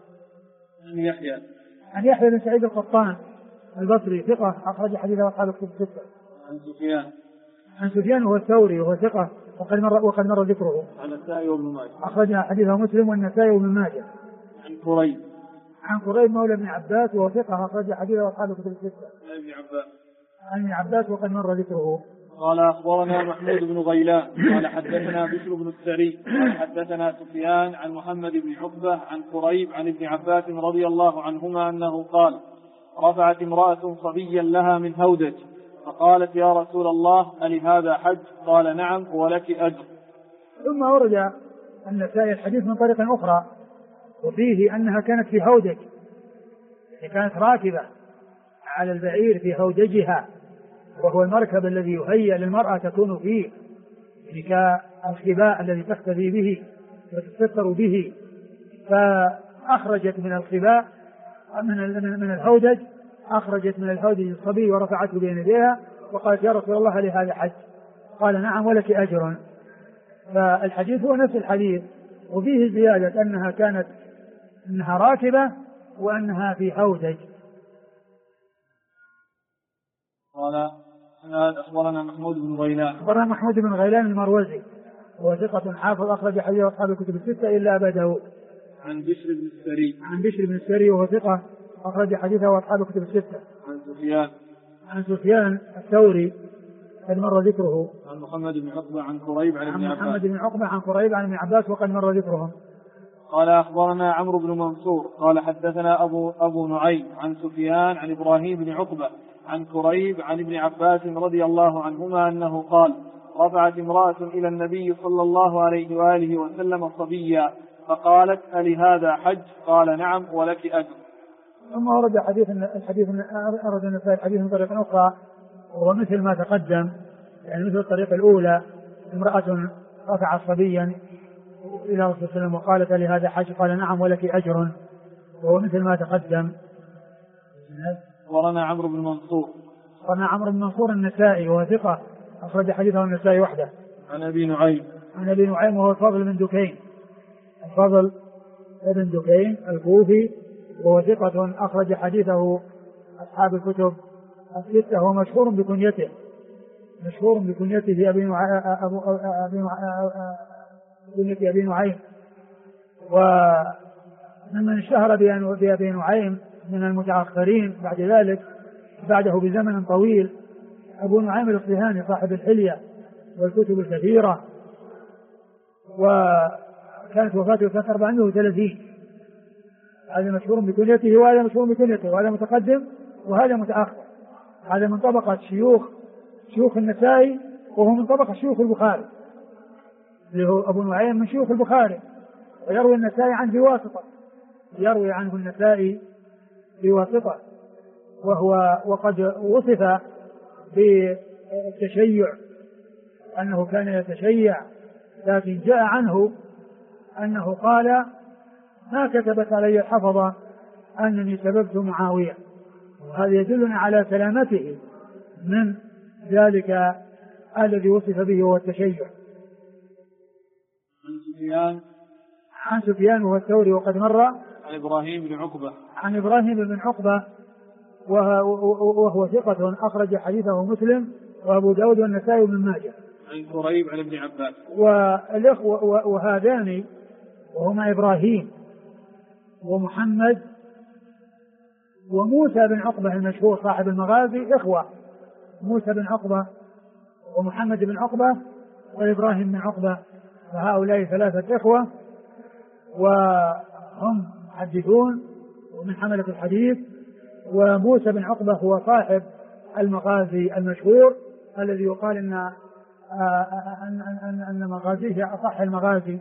عن يحيى بن سعيد القطان البصري ثقة أخرج حديثه أصحاب الكتب الستة. عن سفيان وهو الثوري وهو ثقة وقد مر ذكره. أخرج حديثه مسلم والنسائي وابن ماجه. عن قريب مولى بن عباس وهو ثقة أخرج حديثه أصحاب الكتب الستة. عن ابن عباس وقد مر ذكره. قال أخبرنا محمود بن غيلان قال حدثنا بشر بن السري قال حدثنا سفيان عن محمد بن عقبة عن قريب عن ابن عباس رضي الله عنهما أنه قال: رفعت امرأة صبيا لها من هودج فقالت: يا رسول الله ألهذا حج؟ قال: نعم ولك أجر. ثم ورد النسائي الحديث من طريق أخرى وفيه أنها كانت في هودج، كانت راكبة على البعير في هودجها، وهو المركب الذي يهيأ للمرأة تكون فيه كالخباء الذي تختفي به وتستر به، فأخرجت من الخباء من الهودج، أخرجت من الهودج الصبي ورفعته بين يديها وقالت: يا رسول الله لهذا حج؟ قال: نعم ولك أجر. فالحديث هو نفس الحديث وفيه زيادة أنها راكبة وأنها في هودج. قال: أخبرنا محمود بن غيلان. أخبرنا محمود بن غيلان المروزي وهو ثقة حافظ أخرج حديث أصحاب الكتب الستة إلا أبا داود. عن بشر بن السري. عن بشر بن السري وهو ثقة أخرج حديثه أصحاب الكتب الستة. عن سفيان الثوري قد مر ذكره. عن محمد بن عقبة عن قريب عن ابن عباس. محمد بن عقبة عن قريب عن ابن عباس وقد مر ذكرهم. قال: أخبرنا عمرو بن منصور قال حدثنا أبو نعيم عن سفيان عن إبراهيم بن عقبة عن قريب عن ابن عباس رضي الله عنهما أنه قال: رفعت امرأة إلى النبي صلى الله عليه وآله وسلم صبيا فقالت: ألهذا حج؟ قال: نعم ولك أجر. ثم ورد أرد النسائي الحديث من طريق أخرى وهو مثل ما تقدم، يعني مثل الطريقة الأولى: امرأة رفعت صبيا إلى رسول الله صلى الله عليه وسلم وقالت: لهذا حج؟ قال: نعم ولك أجر، وهو مثل ما تقدم. ورنا عمرو بن منصور. ورنا عمرو بن منصور النسائي وهو ثقة أخرج حديثه النسائي وحده. عن أبي نعيم. عن أبي نعيم وهو الفضل بن دكين، الفضل بن دكين الكوفي وهو ثقة أخرج حديثه أصحاب الكتب الستة، وهو مشهور بكنيته أبي نعيم. ومن اشتهر بأبي نعيم من المتأخرين بعد ذلك بعده بزمن طويل أبو نعيم الأصبهاني صاحب الحلية والكتب الكثيرة، وكانت وفاته سنة 430. هذا مشهور بكنيته وهذا مشهور بكنيته، وهذا متقدم وهذا متأخر. هذا من طبقة شيوخ النسائي وهو من طبقة شيوخ البخاري، اللي هو أبو نعيم من شيوخ البخاري، ويروي النسائي عنه بواسطة، يروي عنه النسائي بواسطة، وقد وصف بالتشيع أنه كان يتشيع، لكن جاء عنه أنه قال: ما كتبت علي الحفظة أنني سببت معاوية. وهذا يدلنا على سلامته من ذلك الذي وصف به هو التشيع. عن سفيان وهو الثوري وقد مر. عن إبراهيم بن عقبة وهو ثقة أخرج حديثه مسلم وأبو داود والنسائي وابن ماجه. عن قريب عن ابن عباس. وهذان وهما إبراهيم ومحمد وموسى بن عقبة المشهور صاحب المغازي إخوة. موسى بن عقبة ومحمد بن عقبة وإبراهيم بن عقبة، فهؤلاء ثلاثة إخوة وهم محدثون ومن حملة الحديث. وموسى بن عقبة هو صاحب المغازي المشهور الذي يقال أن مغازيه أصح المغازي.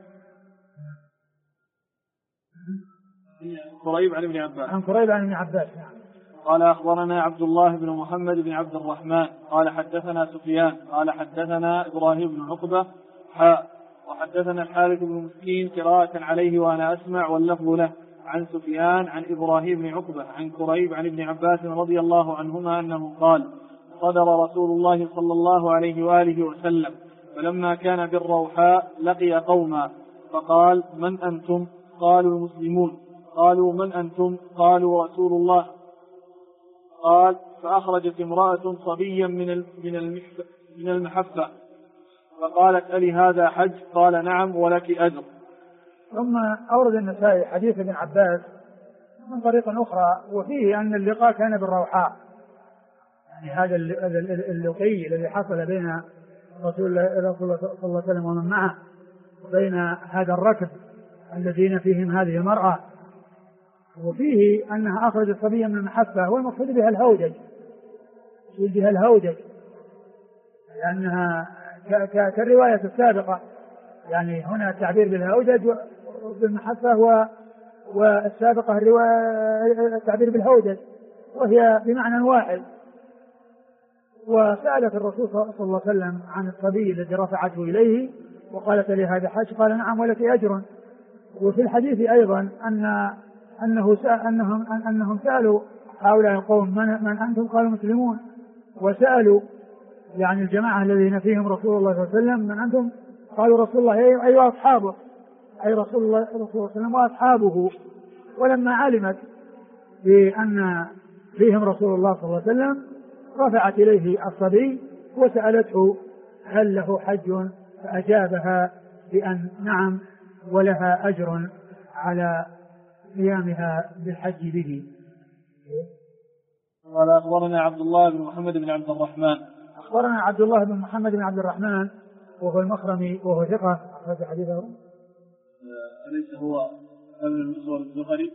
قريب عن ابن عباس. عن قريب عن ابن عباس. قال: أخبرنا عبد الله بن محمد بن عبد الرحمن قال حدثنا سفيان قال حدثنا إبراهيم بن عقبة وحدثنا الحارث بن مسكين قراءة عليه وأنا أسمع واللفظ له عن سفيان عن إبراهيم بن عقبة عن كريب عن ابن عباس رضي الله عنهما أنه قال صدر رسول الله صلى الله عليه وآله وسلم فلما كان بالروحاء لقي قوما فقال من أنتم؟ قالوا المسلمون. قالوا من أنتم؟ قالوا رسول الله. قال فأخرجت امرأة صبيا من المحفة فقالت ألي هذا حج؟ قال نعم ولك أجر. ثم أورد النسائي حديث ابن عباس من طريق أخرى وفيه أن اللقاء كان بالروحاء، يعني هذا اللقي الذي حصل بين رسول الله صلى الله عليه وسلم ومن معه وبين هذا الركب الذين فيهم هذه المرأة، وفيه أنها أخرجت صبيا من المحفة والمقصود بها الهودج لأنها كالرواية السابقة، يعني هنا التعبير بالهودج بالمحفة والسابقة التعبير بالهودج وهي بمعنى واحد. وسألت الرسول صلى الله عليه وسلم عن الصبي الذي رفعته إليه وقالت لي هذا حج؟ قال نعم ولك أجر. وفي الحديث أيضا أنهم سألوا هؤلاء القوم من أنتم؟ قالوا مسلمون. وسألوا يعني الجماعة الذين فيهم رسول الله صلى الله عليه وسلم من أنتم؟ قالوا رسول الله أي أصحابه، أي رسول الله صلى الله عليه وسلم وأصحابه. ولما علمت بأن فيهم رسول الله صلى الله عليه وسلم رفعت إليه الصبي وسألته هل له حج؟ فأجابها بأن نعم ولها أجر على قيامها بالحج به. قال أخبرنا عبد الله بن محمد بن عبد الرحمن. أخبرنا عبد الله بن محمد بن عبد الرحمن وهو المخرمي وهو ثقة أخرج حديثه. أليس هو من المسور الزهري؟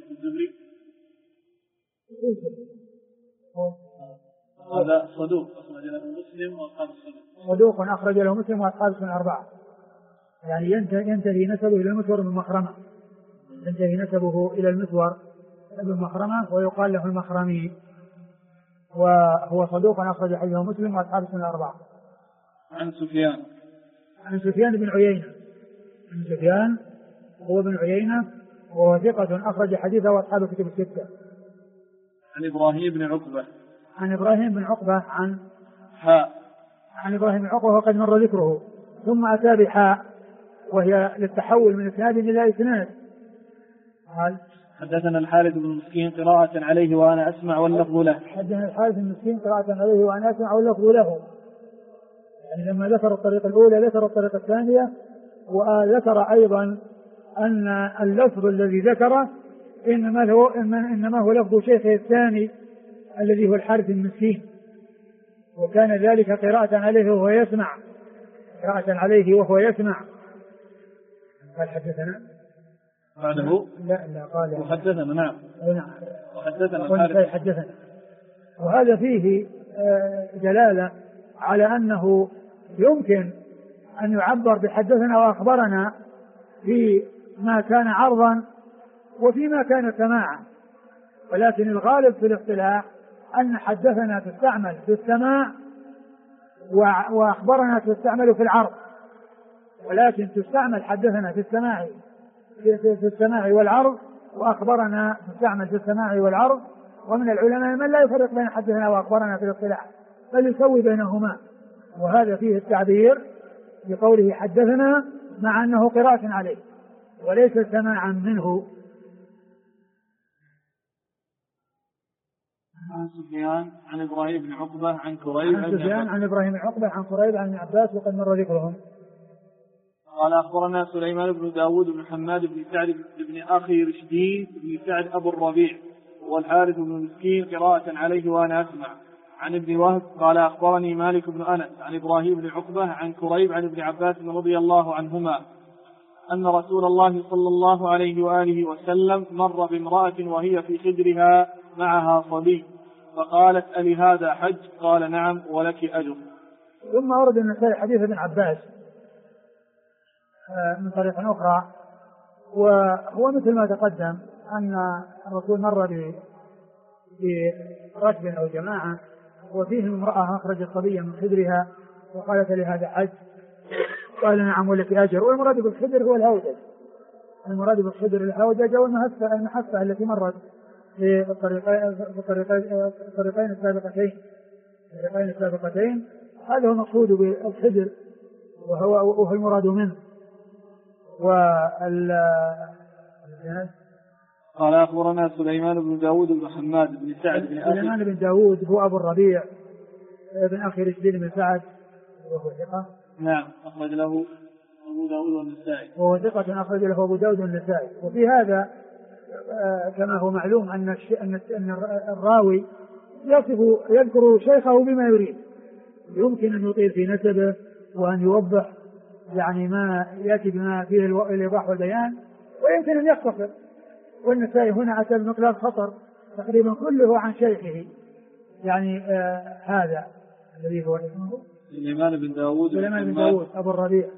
هذا صدوق أخرج له مسلم وأصحاب السنن. صدوق أخرج له مسلم وأصحاب السنن الأربعة، يعني ينتهي نسبه إلى المسور بن مخرمة، ينتهي نسبه إلى المسور بن مخرمة ويقال له المخرمي، وهو صدوق أخرج حديثه مسلم وأصحاب السنن الأربعة. عن سفيان بن عيينة. عن سفيان هو بن عيينة وهو ثقة أخرج حديثه وأصحاب الكتب الستة. عن إبراهيم بن عقبة. عن إبراهيم بن عقبة عن إبراهيم بن عقبة وقد مر ذكره، ثم أتى بحاء وهي للتحول من إسناد إلى إسناد. قال حدثنا الحارث بن مسكين قراءة عليه وأنا أسمع واللفظ له. حدثنا الحارث بن مسكين قراءة عليه وأنا أسمع واللفظ له، يعني لما ذكر الطريقة الأولى ذكر الطريقة الثانية، وذكر أيضا أن اللفظ الذي ذكره إنما هو لفظ شيخه الثاني الذي هو الحارث المسكين، وكان ذلك قراءة عليه وهو يسمع. قال حدثنا بعده لا قال وحدثنا. نعم وحدثنا حدثنا. وهذا فيه دلالة على أنه يمكن أن يعبر بحدثنا وأخبرنا فيما كان عرضا وفيما كان سماعا، ولكن الغالب في الاصطلاح أن حدثنا تستعمل في السماع وأخبرنا تستعمل في العرض، ولكن تستعمل حدثنا في السماع والعرض، وأخبرنا تستعمل في السماع والعرض. ومن العلماء من لا يفرق بين حدثنا وأخبرنا في الاصطلاح بل يسوي بينهما، وهذا فيه التعبير بقوله حدثنا مع أنه قراءة عليه وليس سماعا منه. عن سفيان عن إبراهيم بن عقبة عن كريب عن إبراهيم بن عقبة عن كريب عن عباس وقد مر ذكرهم. قال أخبرنا سليمان بن داود بن حماد بن سعد بن أخي رشدين بن سعد أبو الربيع والحارث بن مسكين قراءة عليه وأنا أسمع. عن ابن وهب قال أخبرني مالك بن أنس عن إبراهيم بن عقبة عن كريب عن ابن عباس رضي الله عنهما أن رسول الله صلى الله عليه وآله وسلم مر بامرأة وهي في خدرها معها صبي فقالت ألي هذا حج؟ قال نعم ولك أجر. ثم أورد النسائي حديث ابن عباس من طريق أخرى، وهو مثل ما تقدم أن الرسول مر بركب أو جماعة وفيهم امرأة أخرجت صبيا من خدرها وقالت لهذا حج؟ قال نعم ولك أجر. والمراد بالخدر هو الهودج، المراد بالخدر الحوجج والمحفة التي مرت في الطريقين السابقتين. هذا هو المقصود بالخدر وهو المراد منه. قال أخبرنا سليمان بن داود بن حماد بن سعد بن أخي. سليمان بن داود هو أبو الربيع بن أخي رشدين بن سعد وهو ثقة. نعم أخرج له أبو داود والنسائي. وهو ثقة أخرج له أبو داود والنسائي. وفي هذا كما هو معلوم أن الراوي يذكر شيخه بما يريد، يمكن أن يطيل في نسبه وأن يوضح يعني ما يأتي بما فيه الإيضاح والبيان، ويمكن أن يختصر. والنسائي هنا أتى بمقدار خطر تقريبا كله عن شيخه، يعني هذا الذي هو اسمه سليمان بن داود أبو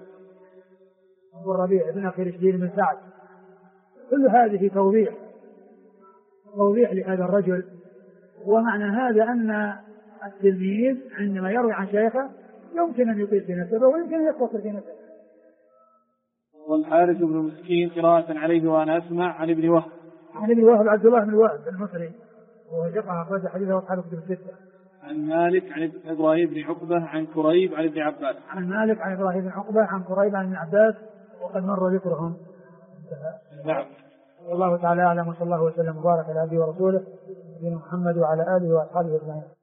الربيع بن أخي رشدين بن سعد. كل هذه توضيح لهذا الرجل. ومعنى هذا أن التلميذ عندما يروي عن شيخه يمكن أن يطيل في نسبه ويمكن أن يختصر في نسبه. والحارث بن مسكين قراءة عليه وأنا أسمع عن ابن وهب. عبد الله بن وهب المصري وهو ثقة أخرج حديثه أصحاب الكتب الستة. عن مالك عن إبراهيم بن عقبة عن كريب عن ابن عباس. عن مالك عن إبراهيم بن عقبة عن كريب عن ابن عباس وقد مر ذكرهم. نعم. والله تعالى أعلم، وصلى الله وسلم وبارك على عبده ورسوله نبينا محمد وعلى آله وأصحابه أجمعين.